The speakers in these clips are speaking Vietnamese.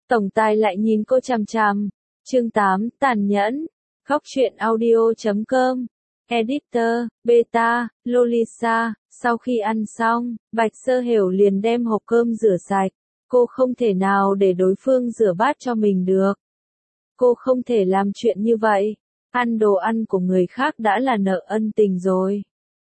Tổng tài lại nhìn cô chằm chằm. Chương 8, tàn nhẫn. Góc truyện audio.com. Editor, Beta, Lolisa. Sau khi ăn xong, Bạch Sơ Hiểu liền đem hộp cơm rửa sạch. Cô không thể nào để đối phương rửa bát cho mình được. Cô không thể làm chuyện như vậy. Ăn đồ ăn của người khác đã là nợ ân tình rồi.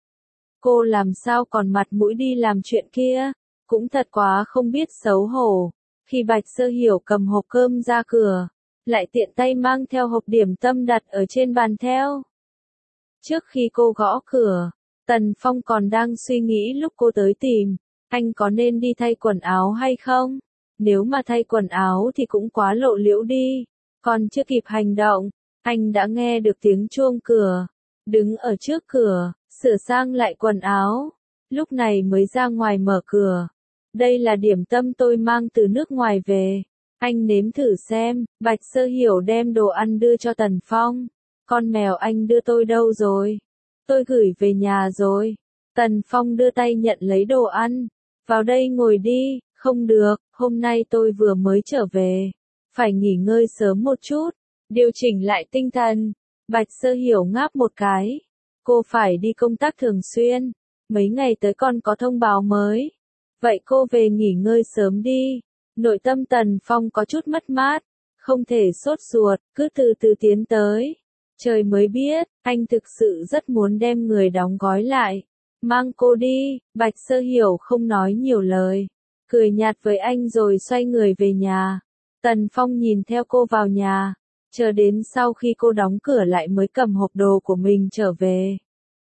Cô làm sao còn mặt mũi đi làm chuyện kia, cũng thật quá không biết xấu hổ. Khi Bạch Sơ Hiểu cầm hộp cơm ra cửa, lại tiện tay mang theo hộp điểm tâm đặt ở trên bàn theo. Trước khi cô gõ cửa, Tần Phong còn đang suy nghĩ lúc cô tới tìm, anh có nên đi thay quần áo hay không? Nếu mà thay quần áo thì cũng quá lộ liễu đi. Còn chưa kịp hành động, anh đã nghe được tiếng chuông cửa. Đứng ở trước cửa, sửa sang lại quần áo, lúc này mới ra ngoài mở cửa. Đây là điểm tâm tôi mang từ nước ngoài về. Anh nếm thử xem. Bạch Sơ Hiểu đem đồ ăn đưa cho Tần Phong. Con mèo anh đưa tôi đâu rồi? Tôi gửi về nhà rồi. Tần Phong đưa tay nhận lấy đồ ăn. Vào đây ngồi đi. Không được, hôm nay tôi vừa mới trở về. Phải nghỉ ngơi sớm một chút. Điều chỉnh lại tinh thần. Bạch Sơ Hiểu ngáp một cái. Cô phải đi công tác thường xuyên. Mấy ngày tới còn có thông báo mới. Vậy cô về nghỉ ngơi sớm đi. Nội tâm Tần Phong có chút mất mát. Không thể sốt ruột, cứ từ từ tiến tới. Trời mới biết, anh thực sự rất muốn đem người đóng gói lại. Mang cô đi. Bạch Sơ Hiểu không nói nhiều lời. Cười nhạt với anh rồi xoay người về nhà. Tần Phong nhìn theo cô vào nhà. Chờ đến sau khi cô đóng cửa lại mới cầm hộp đồ của mình trở về.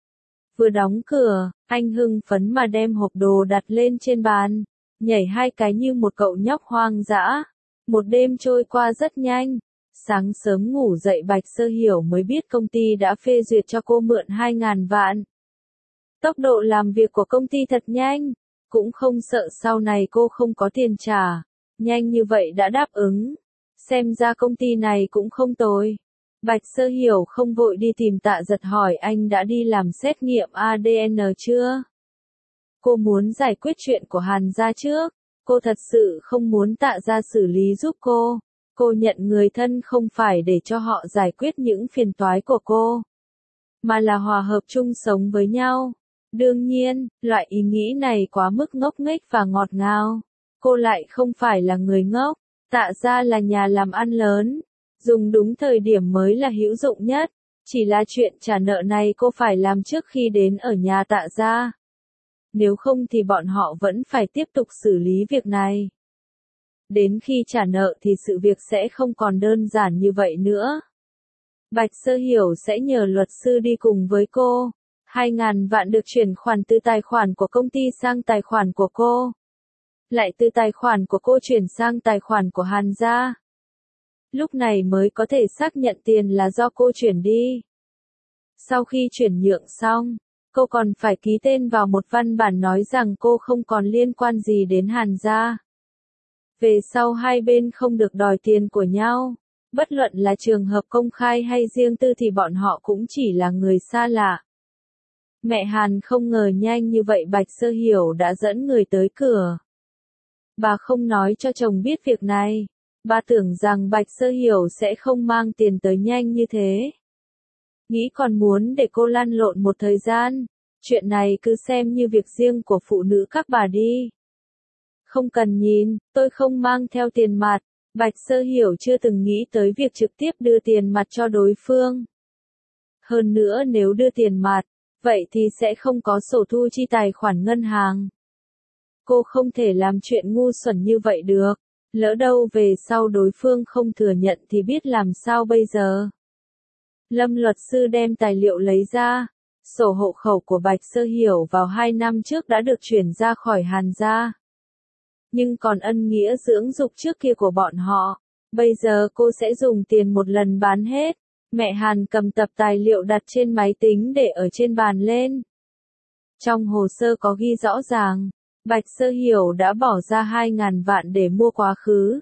Vừa đóng cửa, anh hưng phấn mà đem hộp đồ đặt lên trên bàn, nhảy hai cái như một cậu nhóc hoang dã. Một đêm trôi qua rất nhanh. Sáng sớm ngủ dậy Bạch Sơ Hiểu mới biết công ty đã phê duyệt cho cô mượn 2.000 vạn. Tốc độ làm việc của công ty thật nhanh, cũng không sợ sau này cô không có tiền trả. Nhanh như vậy đã đáp ứng. Xem ra công ty này cũng không tồi. Bạch Sơ Hiểu không vội đi tìm Tạ Giật hỏi anh đã đi làm xét nghiệm ADN chưa? Cô muốn giải quyết chuyện của Hàn gia trước. Cô thật sự không muốn Tạ gia xử lý giúp cô. Cô nhận người thân không phải để cho họ giải quyết những phiền toái của cô, mà là hòa hợp chung sống với nhau. Đương nhiên, loại ý nghĩ này quá mức ngốc nghếch và ngọt ngào. Cô lại không phải là người ngốc. Tạ gia là nhà làm ăn lớn. Dùng đúng thời điểm mới là hữu dụng nhất. Chỉ là chuyện trả nợ này cô phải làm trước khi đến ở nhà Tạ gia. Nếu không thì bọn họ vẫn phải tiếp tục xử lý việc này. Đến khi trả nợ thì sự việc sẽ không còn đơn giản như vậy nữa. Bạch Sơ Hiểu sẽ nhờ luật sư đi cùng với cô. 2.000 vạn được chuyển khoản từ tài khoản của công ty sang tài khoản của cô. Lại từ tài khoản của cô chuyển sang tài khoản của Hàn gia. Lúc này mới có thể xác nhận tiền là do cô chuyển đi. Sau khi chuyển nhượng xong, cô còn phải ký tên vào một văn bản nói rằng cô không còn liên quan gì đến Hàn gia. Về sau hai bên không được đòi tiền của nhau. Bất luận là trường hợp công khai hay riêng tư thì bọn họ cũng chỉ là người xa lạ. Mẹ Hàn không ngờ nhanh như vậy Bạch Sơ Hiểu đã dẫn người tới cửa. Bà không nói cho chồng biết việc này. Bà tưởng rằng Bạch Sơ Hiểu sẽ không mang tiền tới nhanh như thế. Nghĩ còn muốn để cô lăn lộn một thời gian. Chuyện này cứ xem như việc riêng của phụ nữ các bà đi. Không cần nhìn, tôi không mang theo tiền mặt. Bạch Sơ Hiểu chưa từng nghĩ tới việc trực tiếp đưa tiền mặt cho đối phương. Hơn nữa nếu đưa tiền mặt, vậy thì sẽ không có sổ thu chi tài khoản ngân hàng. Cô không thể làm chuyện ngu xuẩn như vậy được. Lỡ đâu về sau đối phương không thừa nhận thì biết làm sao bây giờ. Lâm luật sư đem tài liệu lấy ra. Sổ hộ khẩu của Bạch Sơ Hiểu vào 2 năm trước đã được chuyển ra khỏi Hàn gia. Nhưng còn ân nghĩa dưỡng dục trước kia của bọn họ, bây giờ cô sẽ dùng tiền một lần bán hết. Mẹ Hàn cầm tập tài liệu đặt trên máy tính để ở trên bàn lên. Trong hồ sơ có ghi rõ ràng, Bạch Sơ Hiểu đã bỏ ra 2.000 vạn để mua quá khứ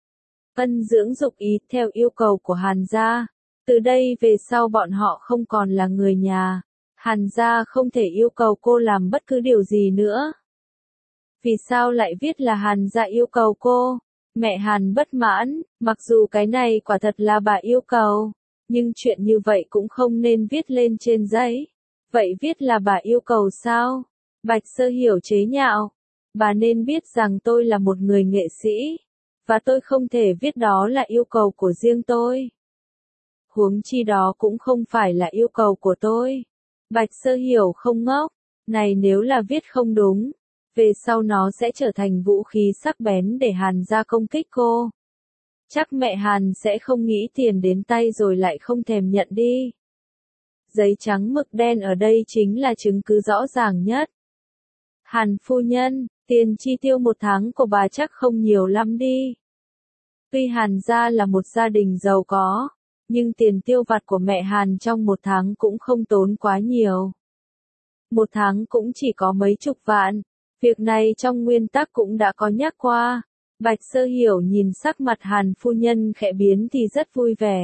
ân dưỡng dục ý theo yêu cầu của Hàn gia. Từ đây về sau bọn họ không còn là người nhà. Hàn gia không thể yêu cầu cô làm bất cứ điều gì nữa. Vì sao lại viết là Hàn gia yêu cầu cô? Mẹ Hàn bất mãn, mặc dù cái này quả thật là bà yêu cầu, nhưng chuyện như vậy cũng không nên viết lên trên giấy. Vậy viết là bà yêu cầu sao? Bạch Sơ Hiểu chế nhạo. Bà nên biết rằng tôi là một người nghệ sĩ, và tôi không thể viết đó là yêu cầu của riêng tôi. Huống chi đó cũng không phải là yêu cầu của tôi. Bạch Sơ Hiểu không ngốc, này nếu là viết không đúng, về sau nó sẽ trở thành vũ khí sắc bén để Hàn gia công kích cô. Chắc mẹ Hàn sẽ không nghĩ tiền đến tay rồi lại không thèm nhận đi. Giấy trắng mực đen ở đây chính là chứng cứ rõ ràng nhất. Hàn phu nhân, tiền chi tiêu một tháng của bà chắc không nhiều lắm đi. Tuy Hàn gia là một gia đình giàu có, nhưng tiền tiêu vặt của mẹ Hàn trong một tháng cũng không tốn quá nhiều. Một tháng cũng chỉ có mấy chục vạn. Việc này trong nguyên tắc cũng đã có nhắc qua. Bạch Sơ Hiểu nhìn sắc mặt Hàn phu nhân khẽ biến thì rất vui vẻ.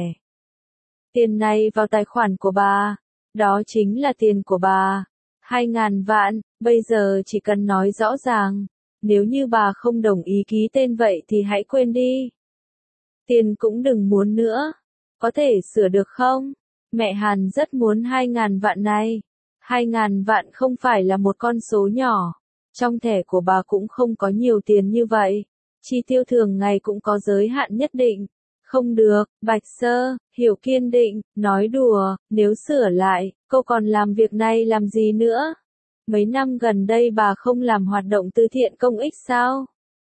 Tiền này vào tài khoản của bà. Đó chính là tiền của bà. 2.000 vạn, bây giờ chỉ cần nói rõ ràng. Nếu như bà không đồng ý ký tên vậy thì hãy quên đi. Tiền cũng đừng muốn nữa. Có thể sửa được không? Mẹ Hàn rất muốn 2.000 vạn này. 2.000 vạn không phải là một con số nhỏ. Trong thẻ của bà cũng không có nhiều tiền như vậy. Chi tiêu thường ngày cũng có giới hạn nhất định. Không được, Bạch Sơ Hiểu kiên định, nói đùa, nếu sửa lại, cô còn làm việc này làm gì nữa? Mấy năm gần đây bà không làm hoạt động từ thiện công ích sao?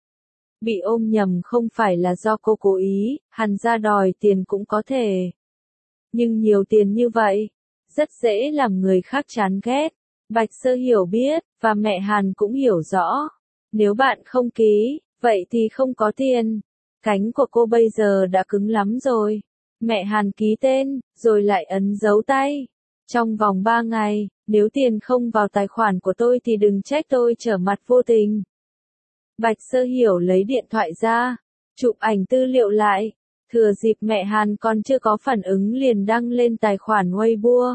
Bị ôm nhầm không phải là do cô cố ý, Hàn gia đòi tiền cũng có thể. Nhưng nhiều tiền như vậy, rất dễ làm người khác chán ghét. Bạch Sơ Hiểu biết, và mẹ Hàn cũng hiểu rõ. Nếu bạn không ký, vậy thì không có tiền. Cánh của cô bây giờ đã cứng lắm rồi. Mẹ Hàn ký tên, rồi lại ấn dấu tay. Trong vòng 3 ngày, nếu tiền không vào tài khoản của tôi thì đừng trách tôi trở mặt vô tình. Bạch Sơ Hiểu lấy điện thoại ra, chụp ảnh tư liệu lại. Thừa dịp mẹ Hàn còn chưa có phản ứng liền đăng lên tài khoản Weibo.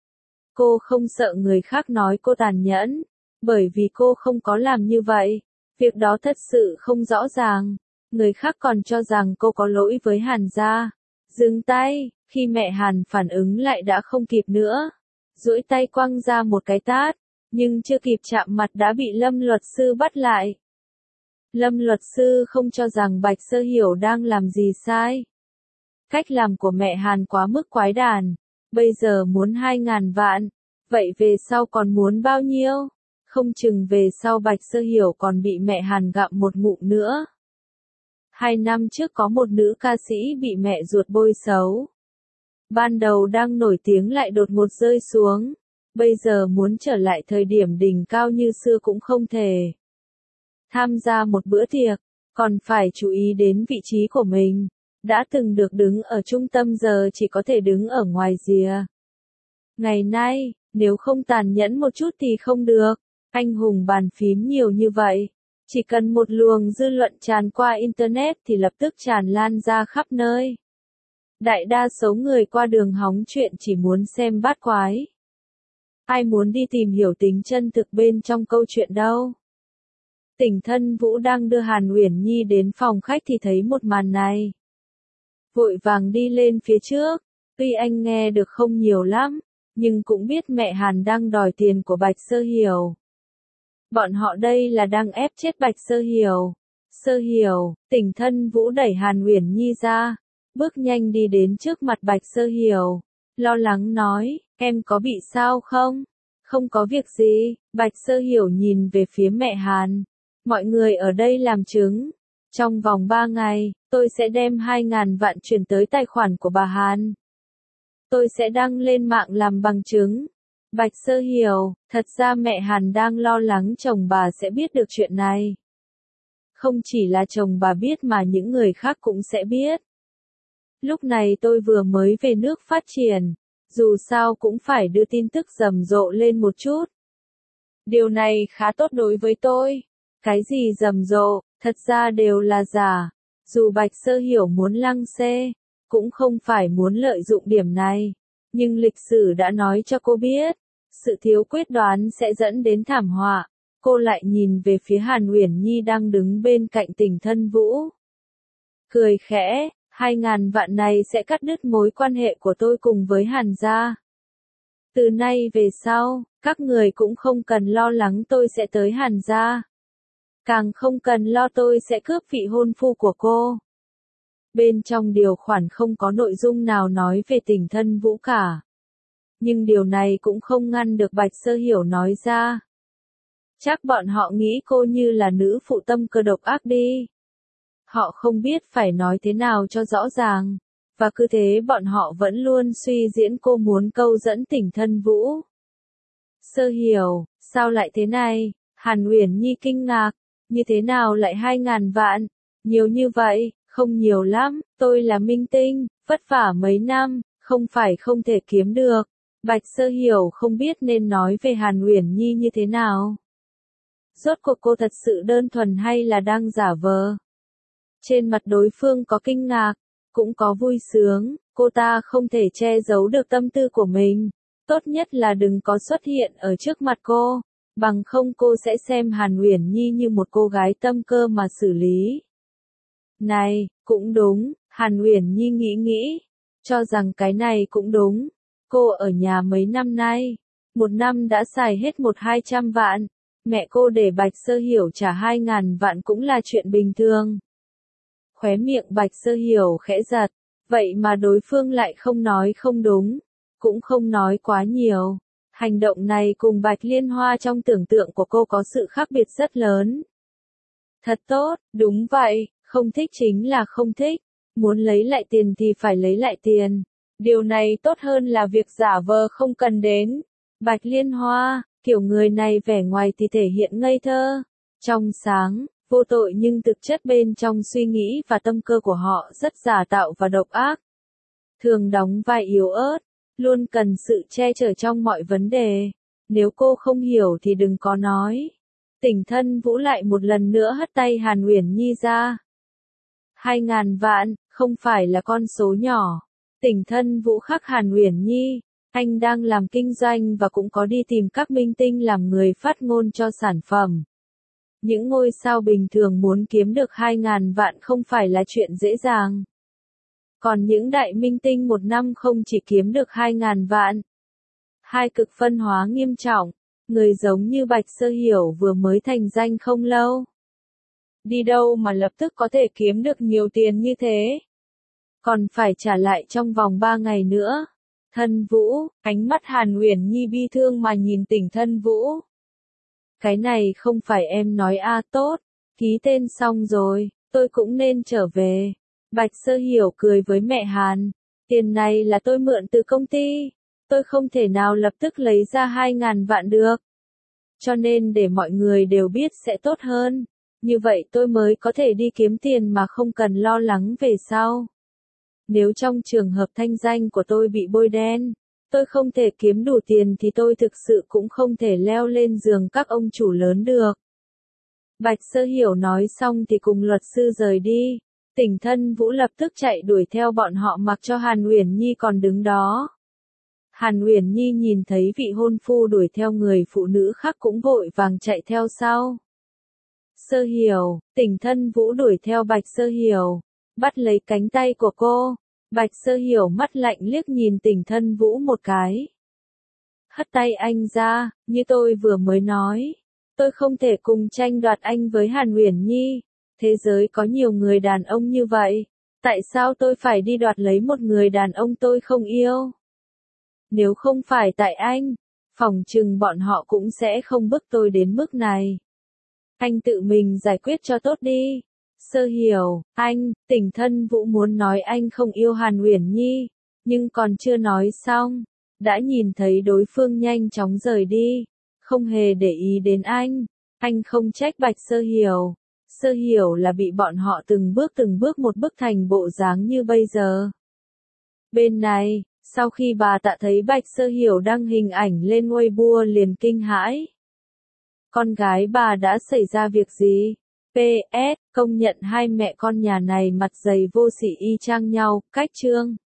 Cô không sợ người khác nói cô tàn nhẫn, bởi vì cô không có làm như vậy. Việc đó thật sự không rõ ràng. Người khác còn cho rằng cô có lỗi với Hàn gia. Dừng tay, khi mẹ Hàn phản ứng lại đã không kịp nữa. Duỗi tay quăng ra một cái tát, nhưng chưa kịp chạm mặt đã bị Lâm luật sư bắt lại. Lâm luật sư không cho rằng Bạch Sơ Hiểu đang làm gì sai. Cách làm của mẹ Hàn quá mức quái đản. Bây giờ muốn 2.000 vạn, vậy về sau còn muốn bao nhiêu? Không chừng về sau Bạch Sơ Hiểu còn bị mẹ Hàn gặm một ngụm nữa. 2 năm trước có một nữ ca sĩ bị mẹ ruột bôi xấu. Ban đầu đang nổi tiếng lại đột ngột rơi xuống. Bây giờ muốn trở lại thời điểm đỉnh cao như xưa cũng không thể. Tham gia một bữa tiệc, còn phải chú ý đến vị trí của mình. Đã từng được đứng ở trung tâm giờ chỉ có thể đứng ở ngoài rìa. Ngày nay, nếu không tàn nhẫn một chút thì không được. Anh hùng bàn phím nhiều như vậy. Chỉ cần một luồng dư luận tràn qua Internet thì lập tức tràn lan ra khắp nơi. Đại đa số người qua đường hóng chuyện chỉ muốn xem bát quái. Ai muốn đi tìm hiểu tính chân thực bên trong câu chuyện đâu. Tỉnh Thân Vũ đang đưa Hàn Uyển Nhi đến phòng khách thì thấy một màn này. Vội vàng đi lên phía trước, tuy anh nghe được không nhiều lắm, nhưng cũng biết mẹ Hàn đang đòi tiền của Bạch Sơ Hiểu. Bọn họ đây là đang ép chết Bạch Sơ Hiểu. Sơ Hiểu, Tỉnh Thân Vũ đẩy Hàn Uyển Nhi ra, bước nhanh đi đến trước mặt Bạch Sơ Hiểu, lo lắng nói, em có bị sao không? Không có việc gì, Bạch Sơ Hiểu nhìn về phía mẹ Hàn. Mọi người ở đây làm chứng. Trong vòng 3 ngày, tôi sẽ đem 2.000 vạn chuyển tới tài khoản của bà Hàn. Tôi sẽ đăng lên mạng làm bằng chứng. Bạch Sơ Hiểu, thật ra mẹ Hàn đang lo lắng chồng bà sẽ biết được chuyện này. Không chỉ là chồng bà biết mà những người khác cũng sẽ biết. Lúc này tôi vừa mới về nước phát triển, dù sao cũng phải đưa tin tức rầm rộ lên một chút. Điều này khá tốt đối với tôi. Cái gì rầm rộ, thật ra đều là giả. Dù Bạch Sơ Hiểu muốn lăng xê, cũng không phải muốn lợi dụng điểm này. Nhưng lịch sử đã nói cho cô biết, sự thiếu quyết đoán sẽ dẫn đến thảm họa. Cô lại nhìn về phía Hàn Uyển Nhi đang đứng bên cạnh Tỉnh Thân Vũ. cười khẽ, 2.000 vạn này sẽ cắt đứt mối quan hệ của tôi cùng với Hàn gia. Từ nay về sau, các người cũng không cần lo lắng tôi sẽ tới Hàn gia. Càng không cần lo tôi sẽ cướp vị hôn phu của cô. Bên trong điều khoản không có nội dung nào nói về tình thân Vũ cả. Nhưng điều này cũng không ngăn được Bạch Sơ Hiểu nói ra. Chắc bọn họ nghĩ cô như là nữ phụ tâm cơ độc ác đi. Họ không biết phải nói thế nào cho rõ ràng. Và cứ thế bọn họ vẫn luôn suy diễn cô muốn câu dẫn tình thân Vũ. Sơ Hiểu, sao lại thế này? Hàn Uyển Nhi kinh ngạc. Như thế nào lại 2.000 vạn? Nhiều như vậy, không nhiều lắm, tôi là minh tinh, vất vả mấy năm, không phải không thể kiếm được. Bạch Sơ Hiểu không biết nên nói về Hàn Uyển Nhi như thế nào. Rốt cuộc cô thật sự đơn thuần hay là đang giả vờ? Trên mặt đối phương có kinh ngạc, cũng có vui sướng, cô ta không thể che giấu được tâm tư của mình. Tốt nhất là đừng có xuất hiện ở trước mặt cô, bằng không cô sẽ xem Hàn Uyển Nhi như một cô gái tâm cơ mà xử lý. Này, cũng đúng, Hàn Uyển Nhi nghĩ, cho rằng cái này cũng đúng. Cô ở nhà mấy năm nay, một năm đã xài hết 100-200 vạn, mẹ cô để Bạch Sơ Hiểu trả 2.000 vạn cũng là chuyện bình thường. Khóe miệng Bạch Sơ Hiểu khẽ giật, vậy mà đối phương lại không nói không đúng, cũng không nói quá nhiều. Hành động này cùng Bạch Liên Hoa trong tưởng tượng của cô có sự khác biệt rất lớn. Thật tốt, đúng vậy, không thích chính là không thích, muốn lấy lại tiền thì phải lấy lại tiền. Điều này tốt hơn là việc giả vờ không cần đến. Bạch Liên Hoa, kiểu người này vẻ ngoài thì thể hiện ngây thơ, trong sáng, vô tội nhưng thực chất bên trong suy nghĩ và tâm cơ của họ rất giả tạo và độc ác. Thường đóng vai yếu ớt, luôn cần sự che chở trong mọi vấn đề. Nếu cô không hiểu thì đừng có nói. Tỉnh thân Vũ lại một lần nữa hất tay Hàn Uyển Nhi ra. 2.000 vạn, không phải là con số nhỏ. Tỉnh thân Vũ khắc Hàn Uyển Nhi, anh đang làm kinh doanh và cũng có đi tìm các minh tinh làm người phát ngôn cho sản phẩm. Những ngôi sao bình thường muốn kiếm được 2.000 vạn không phải là chuyện dễ dàng. Còn những đại minh tinh một năm không chỉ kiếm được 2.000 vạn. Hai cực phân hóa nghiêm trọng, người giống như Bạch Sơ Hiểu vừa mới thành danh không lâu. Đi đâu mà lập tức có thể kiếm được nhiều tiền như thế? Còn phải trả lại trong vòng 3 ngày nữa. Thân Vũ, ánh mắt Hàn Uyển Nhi bi thương mà nhìn Tỉnh thân Vũ. Cái này không phải em nói tốt, ký tên xong rồi, tôi cũng nên trở về. Bạch Sơ Hiểu cười với mẹ Hàn, tiền này là tôi mượn từ công ty, tôi không thể nào lập tức lấy ra 2.000 vạn được. Cho nên để mọi người đều biết sẽ tốt hơn, như vậy tôi mới có thể đi kiếm tiền mà không cần lo lắng về sau. Nếu trong trường hợp thanh danh của tôi bị bôi đen, tôi không thể kiếm đủ tiền thì tôi thực sự cũng không thể leo lên giường các ông chủ lớn được. Bạch Sơ Hiểu nói xong thì cùng luật sư rời đi. Tỉnh thân Vũ lập tức chạy đuổi theo bọn họ mặc cho Hàn Uyển Nhi còn đứng đó. Hàn Uyển Nhi nhìn thấy vị hôn phu đuổi theo người phụ nữ khác cũng vội vàng chạy theo sau. Sơ Hiểu, Tỉnh thân Vũ đuổi theo Bạch Sơ Hiểu, bắt lấy cánh tay của cô. Bạch Sơ Hiểu mắt lạnh liếc nhìn Tỉnh thân Vũ một cái. Hất tay anh ra, như tôi vừa mới nói. Tôi không thể cùng tranh đoạt anh với Hàn Uyển Nhi. Thế giới có nhiều người đàn ông như vậy. Tại sao tôi phải đi đoạt lấy một người đàn ông tôi không yêu? Nếu không phải tại anh, phỏng chừng bọn họ cũng sẽ không bức tôi đến mức này. Anh tự mình giải quyết cho tốt đi. Sơ Hiểu, anh, Tỉnh thân Vũ muốn nói anh không yêu Hàn Uyển Nhi, nhưng còn chưa nói xong, đã nhìn thấy đối phương nhanh chóng rời đi, không hề để ý đến anh. Anh không trách Bạch Sơ Hiểu. Sơ Hiểu là bị bọn họ từng bước một bức thành bộ dáng như bây giờ. Bên này, sau khi bà Tạ thấy Bạch Sơ Hiểu đăng hình ảnh lên Weibo liền kinh hãi. Con gái bà đã xảy ra việc gì? PS, công nhận hai mẹ con nhà này mặt dày vô sỉ y chang nhau, cách chương.